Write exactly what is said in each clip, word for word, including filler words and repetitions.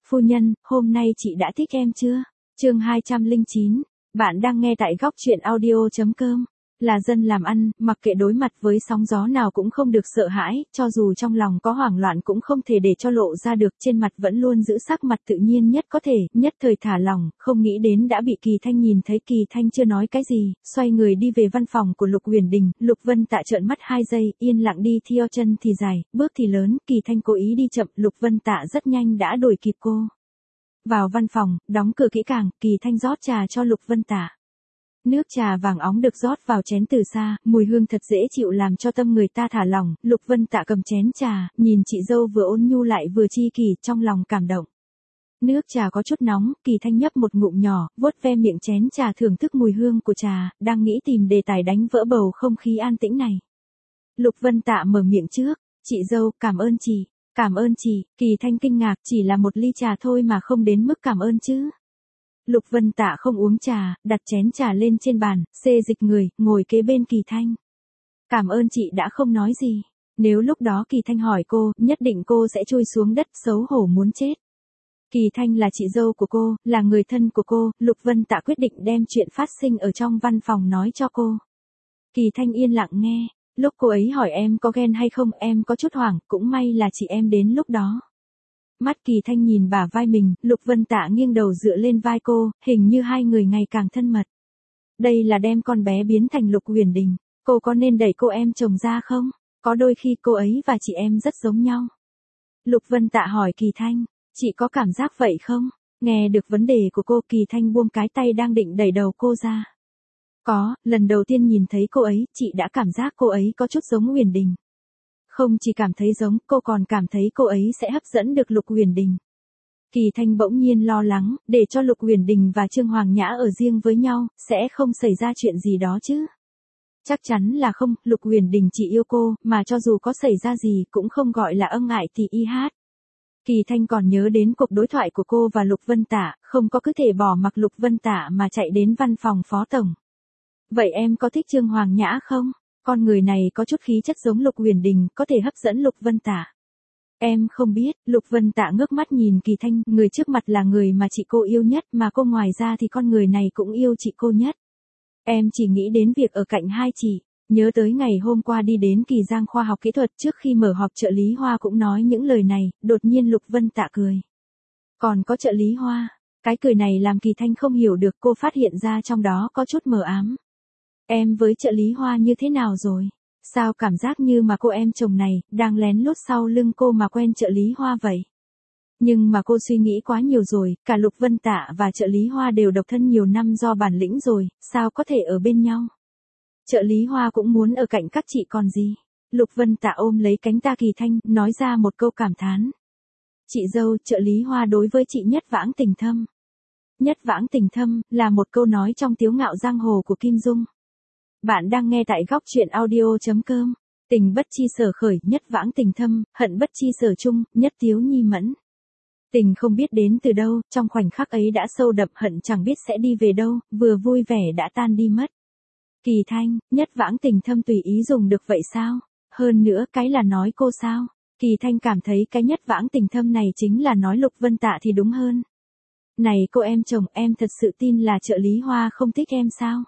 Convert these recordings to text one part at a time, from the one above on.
Phu nhân, hôm nay chị đã thích em chưa? Chương hai trăm lẻ chín, bạn đang nghe tại góc truyện audio chấm com. Là dân làm ăn, mặc kệ đối mặt với sóng gió nào cũng không được sợ hãi, cho dù trong lòng có hoảng loạn cũng không thể để cho lộ ra được, trên mặt vẫn luôn giữ sắc mặt tự nhiên nhất có thể, nhất thời thả lỏng, không nghĩ đến đã bị Kỳ Thanh nhìn thấy. Kỳ Thanh chưa nói cái gì, xoay người đi về văn phòng của Lục Huyền Đình. Lục Vân Tạ trợn mắt hai giây, yên lặng đi theo, chân thì dài, bước thì lớn. Kỳ Thanh cố ý đi chậm, Lục Vân Tạ rất nhanh đã đuổi kịp cô. Vào văn phòng, đóng cửa kỹ càng, Kỳ Thanh rót trà cho Lục Vân Tạ. Nước trà vàng óng được rót vào chén từ xa, mùi hương thật dễ chịu làm cho tâm người ta thả lỏng. Lục Vân Tạ cầm chén trà, nhìn chị dâu vừa ôn nhu lại vừa chi kỷ, trong lòng cảm động. Nước trà có chút nóng, Kỳ Thanh nhấp một ngụm nhỏ, vuốt ve miệng chén trà thưởng thức mùi hương của trà, đang nghĩ tìm đề tài đánh vỡ bầu không khí an tĩnh này. Lục Vân Tạ mở miệng trước, chị dâu, cảm ơn chị. Cảm ơn chị. Kỳ Thanh kinh ngạc, chỉ là một ly trà thôi mà không đến mức cảm ơn chứ. Lục Vân Tạ không uống trà, đặt chén trà lên trên bàn, xê dịch người, ngồi kế bên Kỳ Thanh. Cảm ơn chị đã không nói gì. Nếu lúc đó Kỳ Thanh hỏi cô, nhất định cô sẽ chui xuống đất, xấu hổ muốn chết. Kỳ Thanh là chị dâu của cô, là người thân của cô. Lục Vân Tạ quyết định đem chuyện phát sinh ở trong văn phòng nói cho cô. Kỳ Thanh yên lặng nghe. Lúc cô ấy hỏi em có ghen hay không, em có chút hoảng, cũng may là chị em đến lúc đó. Mắt Kỳ Thanh nhìn bả vai mình, Lục Vân Tạ nghiêng đầu dựa lên vai cô, hình như hai người ngày càng thân mật. Đây là đem con bé biến thành Lục Huyền Đình. Cô có nên đẩy cô em chồng ra không? Có đôi khi cô ấy và chị em rất giống nhau. Lục Vân Tạ hỏi Kỳ Thanh, chị có cảm giác vậy không? Nghe được vấn đề của cô, Kỳ Thanh buông cái tay đang định đẩy đầu cô ra. Có, lần đầu tiên nhìn thấy cô ấy, chị đã cảm giác cô ấy có chút giống Huyền Đình. Không chỉ cảm thấy giống, cô còn cảm thấy cô ấy sẽ hấp dẫn được Lục Huyền Đình. Kỳ Thanh bỗng nhiên lo lắng, để cho Lục Huyền Đình và Trương Hoàng Nhã ở riêng với nhau, sẽ không xảy ra chuyện gì đó chứ? Chắc chắn là không, Lục Huyền Đình chỉ yêu cô, mà cho dù có xảy ra gì cũng không gọi là ân ái thì y hát. Kỳ Thanh còn nhớ đến cuộc đối thoại của cô và Lục Vân Tạ, không có cứ thể bỏ mặc Lục Vân Tạ mà chạy đến văn phòng phó tổng. Vậy em có thích Trương Hoàng Nhã không? Con người này có chút khí chất giống Lục Huyền Đình, có thể hấp dẫn Lục Vân Tạ. Em không biết. Lục Vân Tạ ngước mắt nhìn Kỳ Thanh, người trước mặt là người mà chị cô yêu nhất, mà cô ngoài ra thì con người này cũng yêu chị cô nhất. Em chỉ nghĩ đến việc ở cạnh hai chị, nhớ tới ngày hôm qua đi đến Kỳ Giang khoa học kỹ thuật, trước khi mở họp trợ lý Hoa cũng nói những lời này. Đột nhiên Lục Vân Tạ cười. Còn có trợ lý Hoa? Cái cười này làm Kỳ Thanh không hiểu được, cô phát hiện ra trong đó có chút mờ ám. Em với trợ lý Hoa như thế nào rồi? Sao cảm giác như mà cô em chồng này, đang lén lút sau lưng cô mà quen trợ lý Hoa vậy? Nhưng mà cô suy nghĩ quá nhiều rồi, cả Lục Vân Tạ và trợ lý Hoa đều độc thân nhiều năm do bản lĩnh rồi, sao có thể ở bên nhau? Trợ lý Hoa cũng muốn ở cạnh các chị còn gì? Lục Vân Tạ ôm lấy cánh tay Kỳ Thanh, nói ra một câu cảm thán. Chị dâu, trợ lý Hoa đối với chị nhất vãng tình thâm. Nhất vãng tình thâm, là một câu nói trong Tiếu Ngạo Giang Hồ của Kim Dung. Bạn đang nghe tại góc truyện audio chấm com. Tình bất chi sở khởi, nhất vãng tình thâm, hận bất chi sở chung, nhất tiếu nhi mẫn. Tình không biết đến từ đâu, trong khoảnh khắc ấy đã sâu đậm, hận chẳng biết sẽ đi về đâu, vừa vui vẻ đã tan đi mất. Kỳ Thanh, nhất vãng tình thâm tùy ý dùng được vậy sao? Hơn nữa, cái là nói cô sao? Kỳ Thanh cảm thấy cái nhất vãng tình thâm này chính là nói Lục Vân Tạ thì đúng hơn. Này cô em chồng, em thật sự tin là trợ lý Hoa không thích em sao?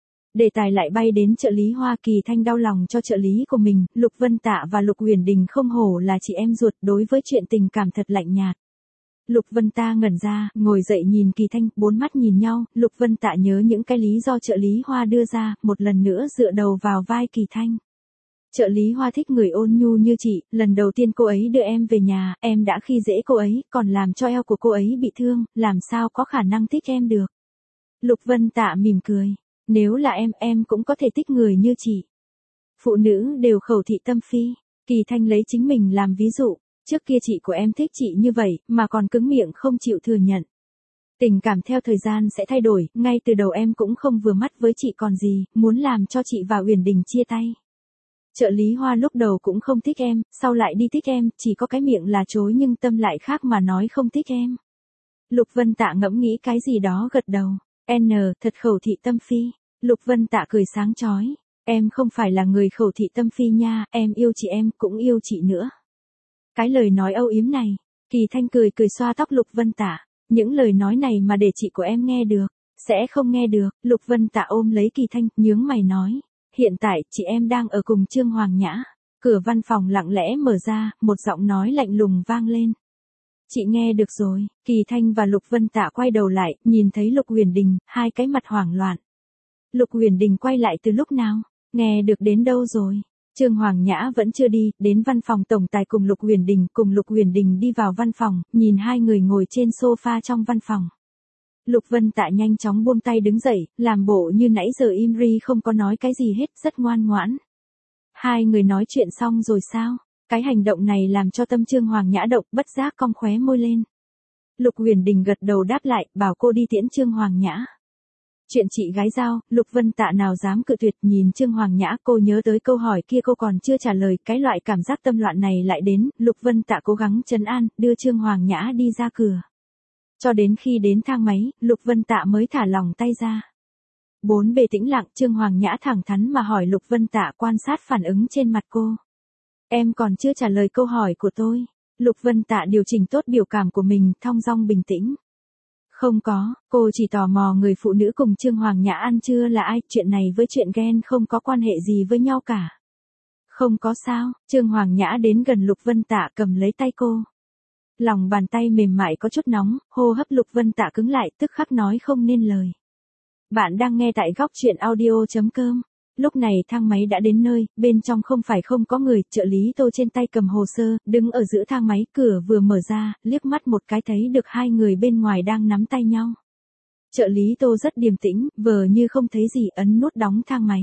Đề tài lại bay đến trợ lý Hoa. Kỳ Thanh đau lòng cho trợ lý của mình. Lục Vân Tạ và Lục Huyền Đình không hổ là chị em ruột, đối với chuyện tình cảm thật lạnh nhạt. Lục Vân Tạ ngẩn ra, ngồi dậy nhìn Kỳ Thanh, bốn mắt nhìn nhau. Lục Vân Tạ nhớ những cái lý do trợ lý Hoa đưa ra, một lần nữa dựa đầu vào vai Kỳ Thanh. Trợ lý Hoa thích người ôn nhu như chị, lần đầu tiên cô ấy đưa em về nhà, em đã khi dễ cô ấy, còn làm cho eo của cô ấy bị thương, làm sao có khả năng thích em được. Lục Vân Tạ mỉm cười. Nếu là em, em cũng có thể thích người như chị. Phụ nữ đều khẩu thị tâm phi. Kỳ Thanh lấy chính mình làm ví dụ. Trước kia chị của em thích chị như vậy, mà còn cứng miệng không chịu thừa nhận. Tình cảm theo thời gian sẽ thay đổi, ngay từ đầu em cũng không vừa mắt với chị còn gì, muốn làm cho chị và Huyền Đình chia tay. Trợ lý Hoa lúc đầu cũng không thích em, sau lại đi thích em, chỉ có cái miệng là chối nhưng tâm lại khác mà nói không thích em. Lục Vân Tạ ngẫm nghĩ cái gì đó gật đầu. N, thật khẩu thị tâm phi. Lục Vân Tạ cười sáng chói. Em không phải là người khẩu thị tâm phi nha, em yêu chị, em cũng yêu chị nữa. Cái lời nói âu yếm này, Kỳ Thanh cười cười xoa tóc Lục Vân Tạ. Những lời nói này mà để chị của em nghe được, sẽ không nghe được. Lục Vân Tạ ôm lấy Kỳ Thanh, nhướng mày nói. Hiện tại, chị em đang ở cùng Trương Hoàng Nhã. Cửa văn phòng lặng lẽ mở ra, một giọng nói lạnh lùng vang lên. Chị nghe được rồi. Kỳ Thanh và Lục Vân Tạ quay đầu lại, nhìn thấy Lục Huyền Đình, hai cái mặt hoảng loạn. Lục Huyền Đình quay lại từ lúc nào? Nghe được đến đâu rồi? Trương Hoàng Nhã vẫn chưa đi, đến văn phòng tổng tài cùng Lục Huyền Đình, cùng Lục Huyền Đình đi vào văn phòng, nhìn hai người ngồi trên sofa trong văn phòng. Lục Vân Tạ nhanh chóng buông tay đứng dậy, làm bộ như nãy giờ im ri không có nói cái gì hết, rất ngoan ngoãn. Hai người nói chuyện xong rồi sao? Cái hành động này làm cho tâm Trương Hoàng Nhã động, bất giác cong khóe môi lên. Lục Huyền Đình gật đầu đáp lại, bảo cô đi tiễn Trương Hoàng Nhã. Chuyện chị gái giao, Lục Vân Tạ nào dám cự tuyệt, nhìn Trương Hoàng Nhã, cô nhớ tới câu hỏi kia cô còn chưa trả lời, cái loại cảm giác tâm loạn này lại đến, Lục Vân Tạ cố gắng trấn an, đưa Trương Hoàng Nhã đi ra cửa. Cho đến khi đến thang máy, Lục Vân Tạ mới thả lòng tay ra. Bốn bề tĩnh lặng, Trương Hoàng Nhã thẳng thắn mà hỏi Lục Vân Tạ, quan sát phản ứng trên mặt cô. Em còn chưa trả lời câu hỏi của tôi. Lục Vân Tạ điều chỉnh tốt biểu cảm của mình, thong dong bình tĩnh. Không có, cô chỉ tò mò người phụ nữ cùng Trương Hoàng Nhã ăn trưa là ai, chuyện này với chuyện ghen không có quan hệ gì với nhau cả. Không có sao, Trương Hoàng Nhã đến gần Lục Vân Tạ cầm lấy tay cô. Lòng bàn tay mềm mại có chút nóng, hô hấp Lục Vân Tạ cứng lại, tức khắc nói không nên lời. Bạn đang nghe tại góc truyện audio chấm com. Lúc này thang máy đã đến nơi, bên trong không phải không có người, trợ lý Tô trên tay cầm hồ sơ, đứng ở giữa thang máy, cửa vừa mở ra, liếc mắt một cái thấy được hai người bên ngoài đang nắm tay nhau. Trợ lý Tô rất điềm tĩnh, vờ như không thấy gì, ấn nút đóng thang máy.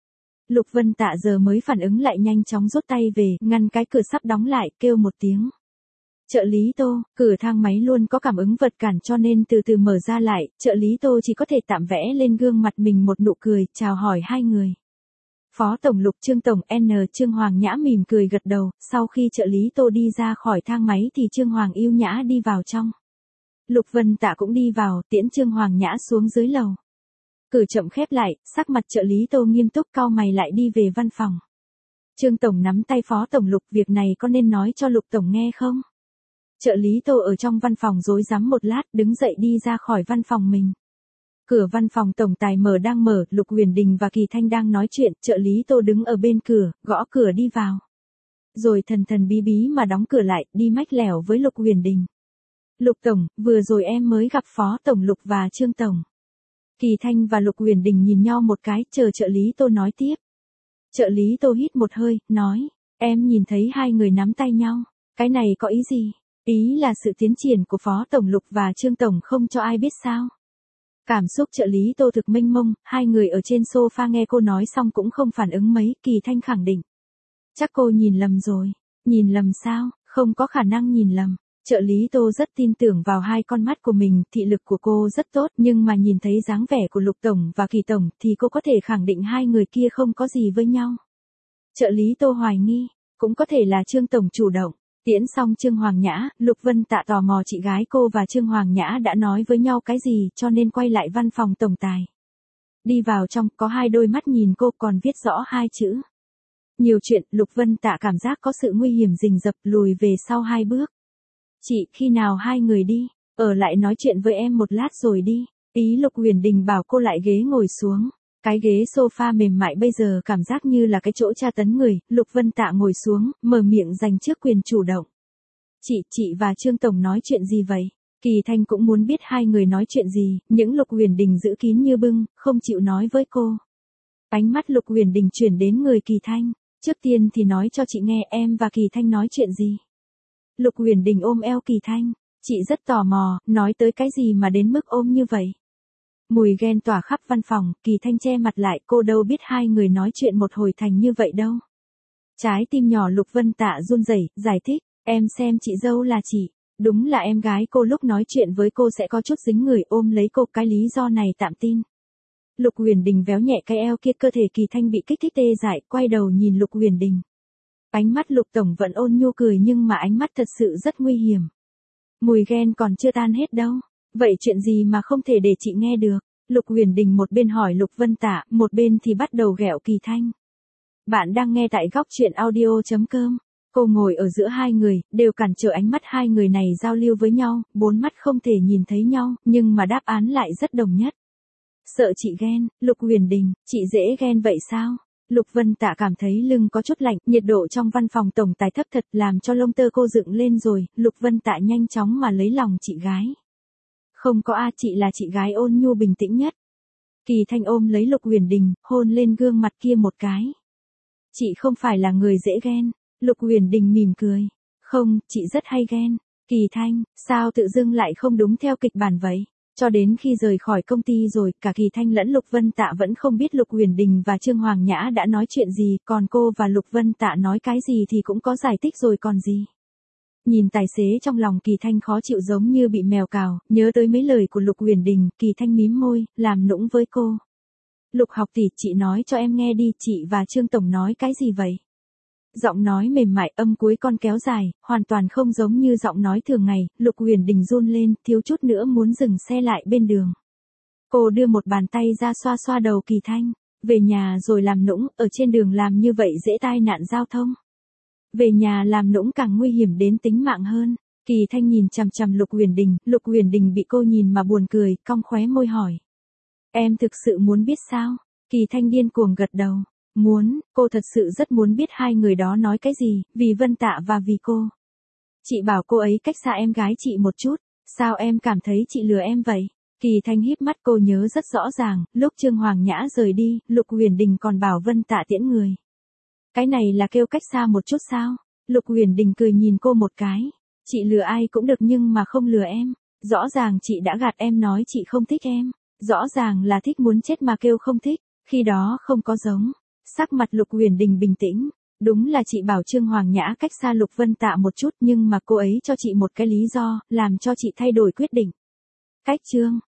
Lục Vân Tạ giờ mới phản ứng lại, nhanh chóng rút tay về, ngăn cái cửa sắp đóng lại, kêu một tiếng. Trợ lý Tô, cửa thang máy luôn có cảm ứng vật cản cho nên từ từ mở ra lại, trợ lý Tô chỉ có thể tạm vẽ lên gương mặt mình một nụ cười, chào hỏi hai người. Phó Tổng Lục Trương Tổng N Trương Hoàng Nhã mỉm cười gật đầu, sau khi trợ lý Tô đi ra khỏi thang máy thì Trương Hoàng Yêu Nhã đi vào trong. Lục Vân Tạ cũng đi vào, tiễn Trương Hoàng Nhã xuống dưới lầu. Cửa chậm khép lại, sắc mặt trợ lý Tô nghiêm túc, cau mày lại đi về văn phòng. Trương Tổng nắm tay Phó Tổng Lục, việc này có nên nói cho Lục Tổng nghe không? Trợ lý Tô ở trong văn phòng rối rắm một lát, đứng dậy đi ra khỏi văn phòng mình. Cửa văn phòng tổng tài mở đang mở, Lục Huyền Đình và Kỳ Thanh đang nói chuyện, trợ lý Tô đứng ở bên cửa, gõ cửa đi vào. Rồi thần thần bí bí mà đóng cửa lại, đi mách lẻo với Lục Huyền Đình. Lục Tổng, vừa rồi em mới gặp Phó Tổng Lục và Trương Tổng. Kỳ Thanh và Lục Huyền Đình nhìn nhau một cái, chờ trợ lý Tô nói tiếp. Trợ lý Tô hít một hơi, nói, em nhìn thấy hai người nắm tay nhau, cái này có ý gì? Ý là sự tiến triển của Phó Tổng Lục và Trương Tổng không cho ai biết sao. Cảm xúc trợ lý Tô thực mênh mông, hai người ở trên sofa nghe cô nói xong cũng không phản ứng mấy, Kỳ Thanh khẳng định. Chắc cô nhìn lầm rồi. Nhìn lầm sao? Không có khả năng nhìn lầm. Trợ lý Tô rất tin tưởng vào hai con mắt của mình, thị lực của cô rất tốt, nhưng mà nhìn thấy dáng vẻ của Lục Tổng và Kỳ Tổng thì cô có thể khẳng định hai người kia không có gì với nhau. Trợ lý Tô hoài nghi, cũng có thể là Trương Tổng chủ động. Tiễn xong Trương Hoàng Nhã, Lục Vân Tạ tò mò chị gái cô và Trương Hoàng Nhã đã nói với nhau cái gì, cho nên quay lại văn phòng tổng tài. Đi vào trong, có hai đôi mắt nhìn cô, còn viết rõ hai chữ. Nhiều chuyện, Lục Vân Tạ cảm giác có sự nguy hiểm rình rập, lùi về sau hai bước. Chị, khi nào hai người đi, ở lại nói chuyện với em một lát rồi đi. Ý Lục Huyền Đình bảo cô lại ghế ngồi xuống. Cái ghế sofa mềm mại bây giờ cảm giác như là cái chỗ tra tấn người, Lục Vân Tạ ngồi xuống, mở miệng giành trước quyền chủ động. Chị, chị và Trương Tổng nói chuyện gì vậy? Kỳ Thanh cũng muốn biết hai người nói chuyện gì, những Lục Huyền Đình giữ kín như bưng, không chịu nói với cô. Ánh mắt Lục Huyền Đình chuyển đến người Kỳ Thanh, trước tiên thì nói cho chị nghe em và Kỳ Thanh nói chuyện gì. Lục Huyền Đình ôm eo Kỳ Thanh, chị rất tò mò, nói tới cái gì mà đến mức ôm như vậy. Mùi ghen tỏa khắp văn phòng, Kỳ Thanh che mặt lại, cô đâu biết hai người nói chuyện một hồi thành như vậy đâu. Trái tim nhỏ Lục Vân Tạ run rẩy, giải thích, em xem chị dâu là chị, đúng là em gái cô lúc nói chuyện với cô sẽ có chút dính người, ôm lấy cô, cái lý do này tạm tin. Lục Huyền Đình véo nhẹ cái eo kia, cơ thể Kỳ Thanh bị kích thích tê dại, quay đầu nhìn Lục Huyền Đình. Ánh mắt Lục Tổng vẫn ôn nhu cười nhưng mà ánh mắt thật sự rất nguy hiểm. Mùi ghen còn chưa tan hết đâu. Vậy chuyện gì mà không thể để chị nghe được? Lục Huyền Đình một bên hỏi Lục Vân Tạ, một bên thì bắt đầu ghẹo Kỳ Thanh. Bạn đang nghe tại góc truyện audio chấm com. Cô ngồi ở giữa hai người, đều cản trở ánh mắt hai người này giao lưu với nhau, bốn mắt không thể nhìn thấy nhau, nhưng mà đáp án lại rất đồng nhất. Sợ chị ghen, Lục Huyền Đình, chị dễ ghen vậy sao? Lục Vân Tạ cảm thấy lưng có chút lạnh, nhiệt độ trong văn phòng tổng tài thấp thật làm cho lông tơ cô dựng lên rồi, Lục Vân Tạ nhanh chóng mà lấy lòng chị gái. Không có a, chị là chị gái ôn nhu bình tĩnh nhất. Kỳ Thanh ôm lấy Lục Huyền Đình, hôn lên gương mặt kia một cái. Chị không phải là người dễ ghen, Lục Huyền Đình mỉm cười. Không, chị rất hay ghen. Kỳ Thanh, sao tự dưng lại không đúng theo kịch bản vậy? Cho đến khi rời khỏi công ty rồi, cả Kỳ Thanh lẫn Lục Vân Tạ vẫn không biết Lục Huyền Đình và Trương Hoàng Nhã đã nói chuyện gì, còn cô và Lục Vân Tạ nói cái gì thì cũng có giải thích rồi còn gì. Nhìn tài xế trong lòng Kỳ Thanh khó chịu giống như bị mèo cào, nhớ tới mấy lời của Lục Huyền Đình, Kỳ Thanh mím môi, làm nũng với cô. Lục học tỷ, chị nói cho em nghe đi, chị và Trương Tổng nói cái gì vậy? Giọng nói mềm mại, âm cuối con kéo dài, hoàn toàn không giống như giọng nói thường ngày, Lục Huyền Đình run lên, thiếu chút nữa muốn dừng xe lại bên đường. Cô đưa một bàn tay ra xoa xoa đầu Kỳ Thanh, về nhà rồi làm nũng, ở trên đường làm như vậy dễ tai nạn giao thông. Về nhà làm nũng càng nguy hiểm đến tính mạng hơn. Kỳ Thanh nhìn chằm chằm Lục Huyền Đình, Lục Huyền Đình bị cô nhìn mà buồn cười, cong khóe môi hỏi. Em thực sự muốn biết sao? Kỳ Thanh điên cuồng gật đầu. Muốn, cô thật sự rất muốn biết hai người đó nói cái gì, vì Vân Tạ và vì cô. Chị bảo cô ấy cách xa em gái chị một chút, sao em cảm thấy chị lừa em vậy? Kỳ Thanh híp mắt, cô nhớ rất rõ ràng, lúc Trương Hoàng Nhã rời đi, Lục Huyền Đình còn bảo Vân Tạ tiễn người. Cái này là kêu cách xa một chút sao? Lục Huyền Đình cười nhìn cô một cái. Chị lừa ai cũng được nhưng mà không lừa em. Rõ ràng chị đã gạt em nói chị không thích em. Rõ ràng là thích muốn chết mà kêu không thích. Khi đó không có giống. Sắc mặt Lục Huyền Đình bình tĩnh. Đúng là chị bảo Trương Hoàng Nhã cách xa Lục Vân Tạ một chút nhưng mà cô ấy cho chị một cái lý do, làm cho chị thay đổi quyết định. Cách Trương